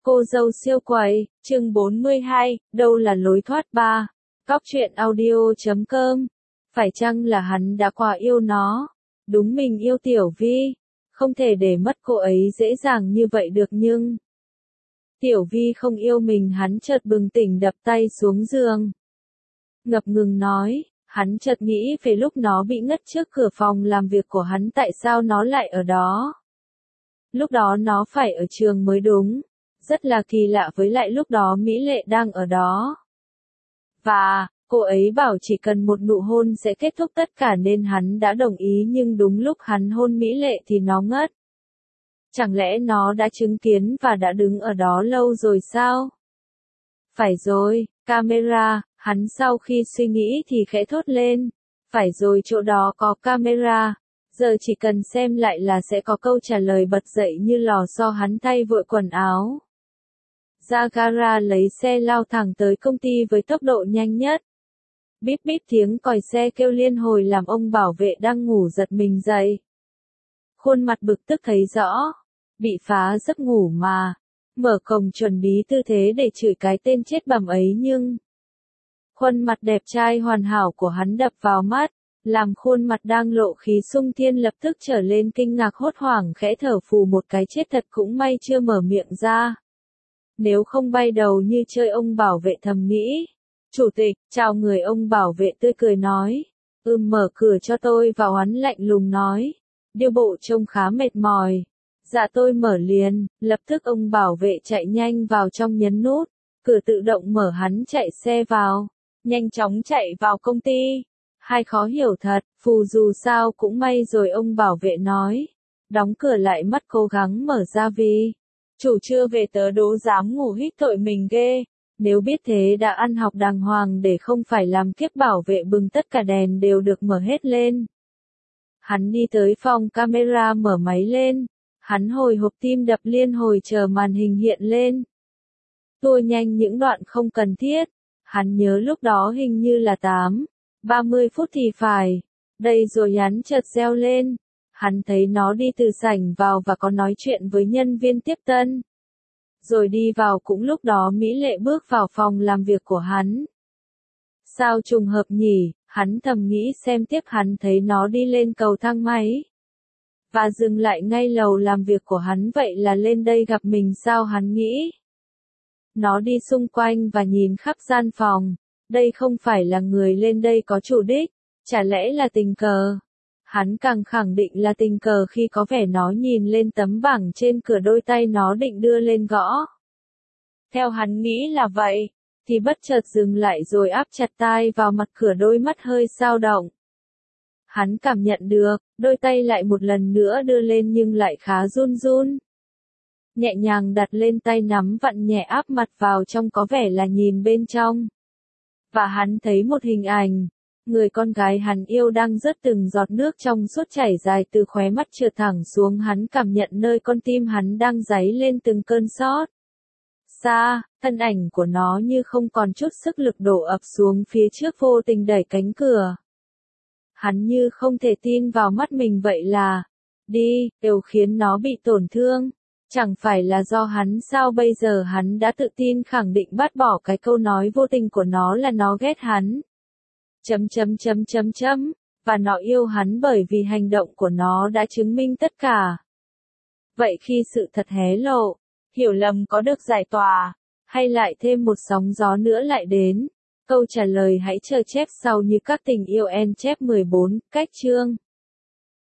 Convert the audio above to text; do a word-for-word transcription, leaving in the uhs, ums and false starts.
Cô dâu siêu quầy, chương bốn mươi hai, đâu là lối thoát ba. Cóc truyện audio chấm com. Phải chăng là hắn đã quá yêu nó? Đúng mình yêu Tiểu Vi. Không thể để mất cô ấy dễ dàng như vậy được nhưng... Tiểu Vi không yêu mình, hắn chợt bừng tỉnh đập tay xuống giường. Ngập ngừng nói, hắn chợt nghĩ về lúc nó bị ngất trước cửa phòng làm việc của hắn, tại sao nó lại ở đó. Lúc đó nó phải ở trường mới đúng. Rất là kỳ lạ, với lại lúc đó Mỹ Lệ đang ở đó. Và, cô ấy bảo chỉ cần một nụ hôn sẽ kết thúc tất cả nên hắn đã đồng ý, nhưng đúng lúc hắn hôn Mỹ Lệ thì nó ngất. Chẳng lẽ nó đã chứng kiến và đã đứng ở đó lâu rồi sao? Phải rồi, camera, hắn sau khi suy nghĩ thì khẽ thốt lên. Phải rồi, chỗ đó có camera. Giờ chỉ cần xem lại là sẽ có câu trả lời. Bật dậy như lò xo, hắn thay vội quần áo. Ra gara lấy xe lao thẳng tới công ty với tốc độ nhanh nhất. Bíp bíp tiếng còi xe kêu liên hồi làm ông bảo vệ đang ngủ giật mình dậy. Khuôn mặt bực tức thấy rõ. Bị phá giấc ngủ mà. Mở cổng chuẩn bị tư thế để chửi cái tên chết bẩm ấy nhưng... Khuôn mặt đẹp trai hoàn hảo của hắn đập vào mắt. Làm khuôn mặt đang lộ khí sung thiên lập tức trở lên kinh ngạc hốt hoảng, khẽ thở phù một cái, chết thật, cũng may chưa mở miệng ra. Nếu không bay đầu như chơi, ông bảo vệ thầm nghĩ. Chủ tịch, chào người, ông bảo vệ tươi cười nói. Ừm, mở cửa cho tôi vào, hắn lạnh lùng nói. Điêu bộ trông khá mệt mỏi. Dạ tôi mở liền. Lập tức ông bảo vệ chạy nhanh vào trong nhấn nút. Cửa tự động mở, hắn chạy xe vào. Nhanh chóng chạy vào công ty. Hai khó hiểu thật, phù dù sao cũng may rồi, ông bảo vệ nói. Đóng cửa lại, mắt cố gắng mở ra vì. Chủ chưa về, tớ đố dám ngủ hít tội mình ghê. Nếu biết thế đã ăn học đàng hoàng để không phải làm kiếp. Bảo vệ bừng tất cả đèn đều được mở hết lên. Hắn đi tới phòng camera mở máy lên. Hắn hồi hộp, tim đập liên hồi chờ màn hình hiện lên. Tua nhanh những đoạn không cần thiết. Hắn nhớ lúc đó hình như là tám, ba mươi phút thì phải. Đây rồi, hắn chợt reo lên. Hắn thấy nó đi từ sảnh vào và có nói chuyện với nhân viên tiếp tân. Rồi đi vào, cũng lúc đó Mỹ Lệ bước vào phòng làm việc của hắn. Sao trùng hợp nhỉ, hắn thầm nghĩ, xem tiếp hắn thấy nó đi lên cầu thang máy. Và dừng lại ngay lầu làm việc của hắn, vậy là lên đây gặp mình sao, hắn nghĩ. Nó đi xung quanh và nhìn khắp gian phòng. Đây không phải là người lên đây có chủ đích, chả lẽ là tình cờ? Hắn càng khẳng định là tình cờ khi có vẻ nó nhìn lên tấm bảng trên cửa, đôi tay nó định đưa lên gõ. Theo hắn nghĩ là vậy, thì bất chợt dừng lại rồi áp chặt tai vào mặt cửa, đôi mắt hơi dao động. Hắn cảm nhận được, đôi tay lại một lần nữa đưa lên nhưng lại khá run run. Nhẹ nhàng đặt lên tay, nắm vặn nhẹ, áp mặt vào trong, có vẻ là nhìn bên trong. Và hắn thấy một hình ảnh. Người con gái hắn yêu đang rớt từng giọt nước trong suốt chảy dài từ khóe mắt trượt thẳng xuống. Hắn cảm nhận nơi con tim hắn đang giấy lên từng cơn xót. Xa, thân ảnh của nó như không còn chút sức lực đổ ập xuống phía trước, vô tình đẩy cánh cửa. Hắn như không thể tin vào mắt mình, vậy là đi, đều khiến nó bị tổn thương. Chẳng phải là do hắn sao? Bây giờ hắn đã tự tin khẳng định bác bỏ cái câu nói vô tình của nó là nó ghét hắn. Chấm chấm chấm chấm chấm, và nó yêu hắn bởi vì hành động của nó đã chứng minh tất cả. Vậy khi sự thật hé lộ, hiểu lầm có được giải tỏa, hay lại thêm một sóng gió nữa lại đến? Câu trả lời hãy chờ chép sau như các tình yêu en chép mười bốn, cách chương.